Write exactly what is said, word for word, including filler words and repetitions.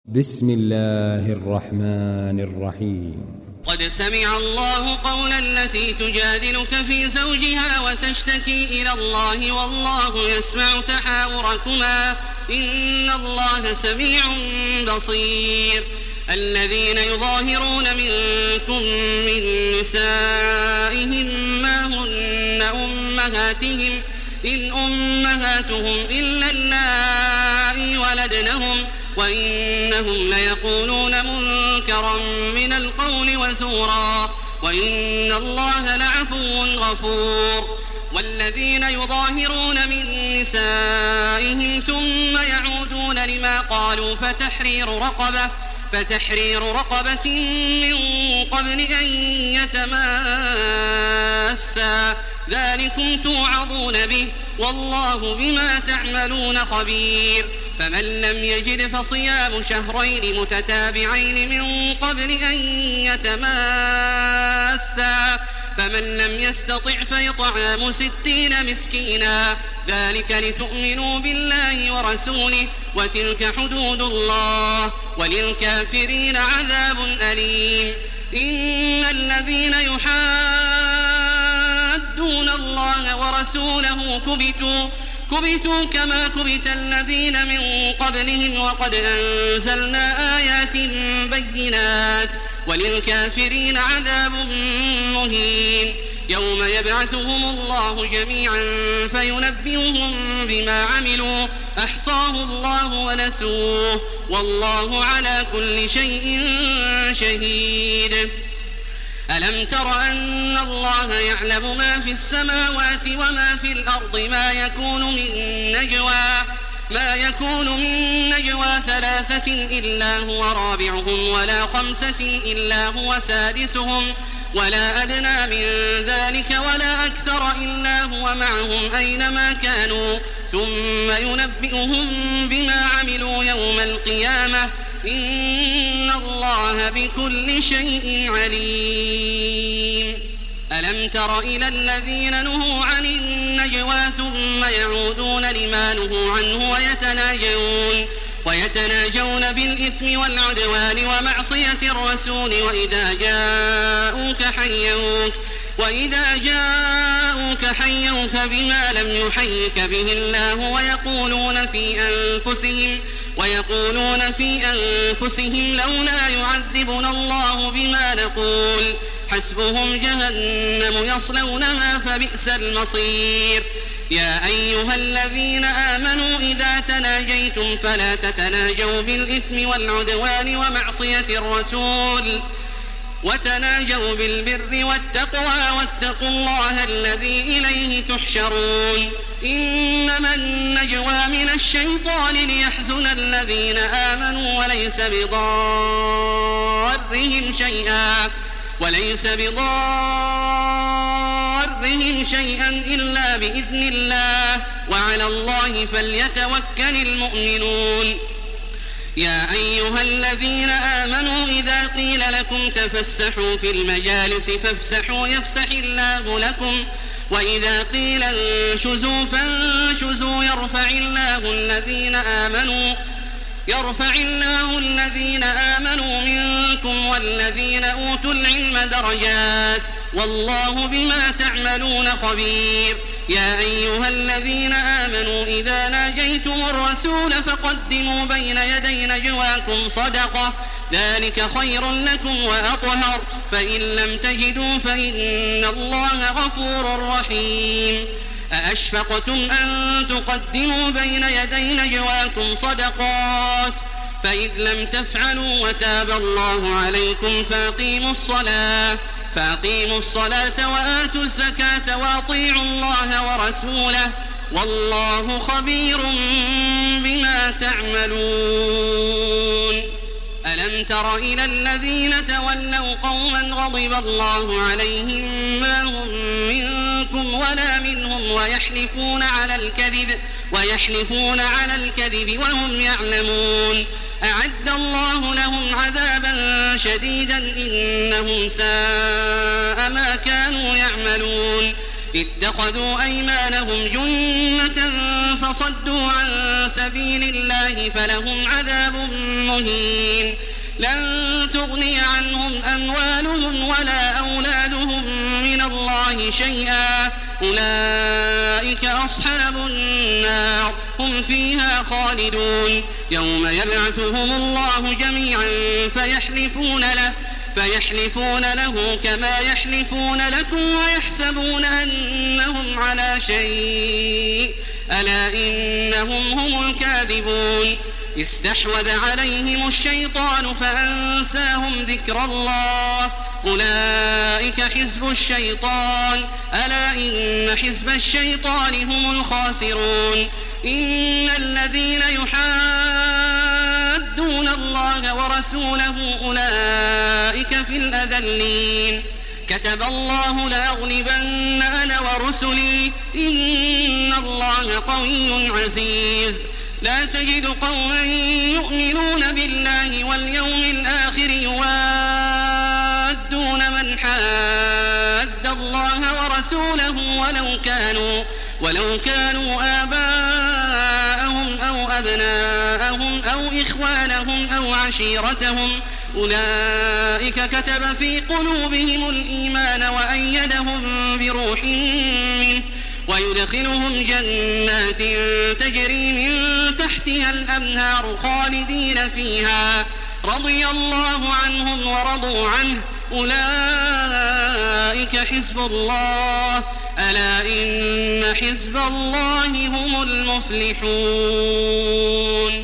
بسم الله الرحمن الرحيم. قد سمع الله قول التي تجادلك في زوجها وتشتكي إلى الله والله يسمع تحاوركما إن الله سميع بصير. الذين يظاهرون منكم من نسائهم ما هن أمهاتهم إن أمهاتهم إلا اللائي ولدنهم وإنهم ليقولون منكرا من القول وزورا وإن الله لعفو غفور. والذين يظاهرون من نسائهم ثم يعودون لما قالوا فتحرير رقبة فتحرير رقبة من قبل أن يتماسا ذلكم توعظون به والله بما تعملون خبير. فمن لم يجد فصيام شهرين متتابعين من قبل أن يتماسا فمن لم يستطع فإطعام ستين مسكينا ذلك لتؤمنوا بالله ورسوله وتلك حدود الله وللكافرين عذاب أليم. إن الذين يحادون الله ورسوله كبتوا كبتوا كما كبت الذين من قبلهم وقد أنزلنا آيات بينات وللكافرين عذاب مهين. يوم يبعثهم الله جميعا فينبئهم بما عملوا أحصاه الله ونسوه والله على كل شيء شهيد. ألم تر أن الله يعلم ما في السماوات وما في الأرض ما يكون من نجوى ما يكون من نجوى ثلاثة إلا هو رابعهم ولا خمسة إلا هو سادسهم ولا أدنى من ذلك ولا أكثر إلا هو معهم أينما كانوا ثم ينبئهم بما عملوا يوم القيامة إن الله بكل شيء عليم. ألم تر إلى الذين نهوا عن النجوى ثم يعودون لما نهوا عنه ويتناجون ويتناجون بالإثم والعدوان ومعصية الرسول وإذا جاءوك حيوك وإذا جاءوك حيوك بما لم يحيك به الله ويقولون في أنفسهم ويقولون في أنفسهم لولا يعذبنا الله بما نقول حسبهم جهنم يصلونها فبئس المصير. يا أيها الذين آمنوا إذا تناجيتم فلا تتناجوا بالإثم والعدوان ومعصية الرسول وتناجوا بالبر والتقوى واتقوا الله الذي إليه تحشرون. إنما النجوى من الشيطان ليحزن الذين آمنوا وليس بضارهم شيئا وليس بضارهم شيئا إلا بإذن الله وعلى الله فليتوكل المؤمنون. يا أيها الذين آمنوا إذا قيل لكم تفسحوا في المجالس فافسحوا يفسح الله لكم وإذا قيل انشزوا فانشزوا يرفع الله الذين آمنوا يرفع الله الذين آمنوا منكم والذين أوتوا العلم درجات والله بما تعملون خبير. يا أيها الذين آمنوا إذا ناجيتم الرسول فقدموا بين يدي نجواكم صدقة ذلك خير لكم وأطهر فإن لم تجدوا فإن الله غفور رحيم. أأشفقتم أن تقدموا بين يدي نجواكم صدقات فإذ لم تفعلوا وتاب الله عليكم فأقيموا الصلاة فأقيموا الصلاة وآتوا الزكاة وأطيعوا الله ورسوله والله خبير بما تعملون. ألم تر إلى الذين تولوا قوما غضب الله عليهم ما هم منكم ولا منهم ويحلفون على الكذب ويحلفون على الكذب وهم يعلمون. أعد الله لهم عذابا شديدا إنهم ساء ما كانوا يعملون. اتخذوا أيمانهم جنة فصدوا عن سبيل الله فلهم عذاب مهين لن تغني عنهم أموالهم ولا أولادهم من الله شيئا أولئك أصحاب النار هم فيها خالدون يوم يبعثهم الله جميعا فيحلفون له فيحلفون له كما يحلفون لكم ويحسبون أنهم على شيء ألا إنهم هم الكاذبون استحوذ عليهم الشيطان فأنساهم ذكر الله أولئك حزب الشيطان ألا إن حزب الشيطان هم الخاسرون إن الذين يحادون الله ورسوله أولئك في الأذلين كتب الله لأغلبن أنا ورسلي إن الله قوي عزيز لا تجد قوما يؤمنون بالله واليوم الآخر يوادون من حاد الله ورسوله ولو كانوا ولو كانوا آباءهم أو أبناءهم أو إخوانهم أو عشيرتهم أولئك كتب في قلوبهم الإيمان وأيدهم بروح منه ويدخلهم جنات تجري من تحتها الأنهار خالدين فيها رضي الله عنهم ورضوا عنه أولئك حزب الله ألا إن حزب الله هم المفلحون.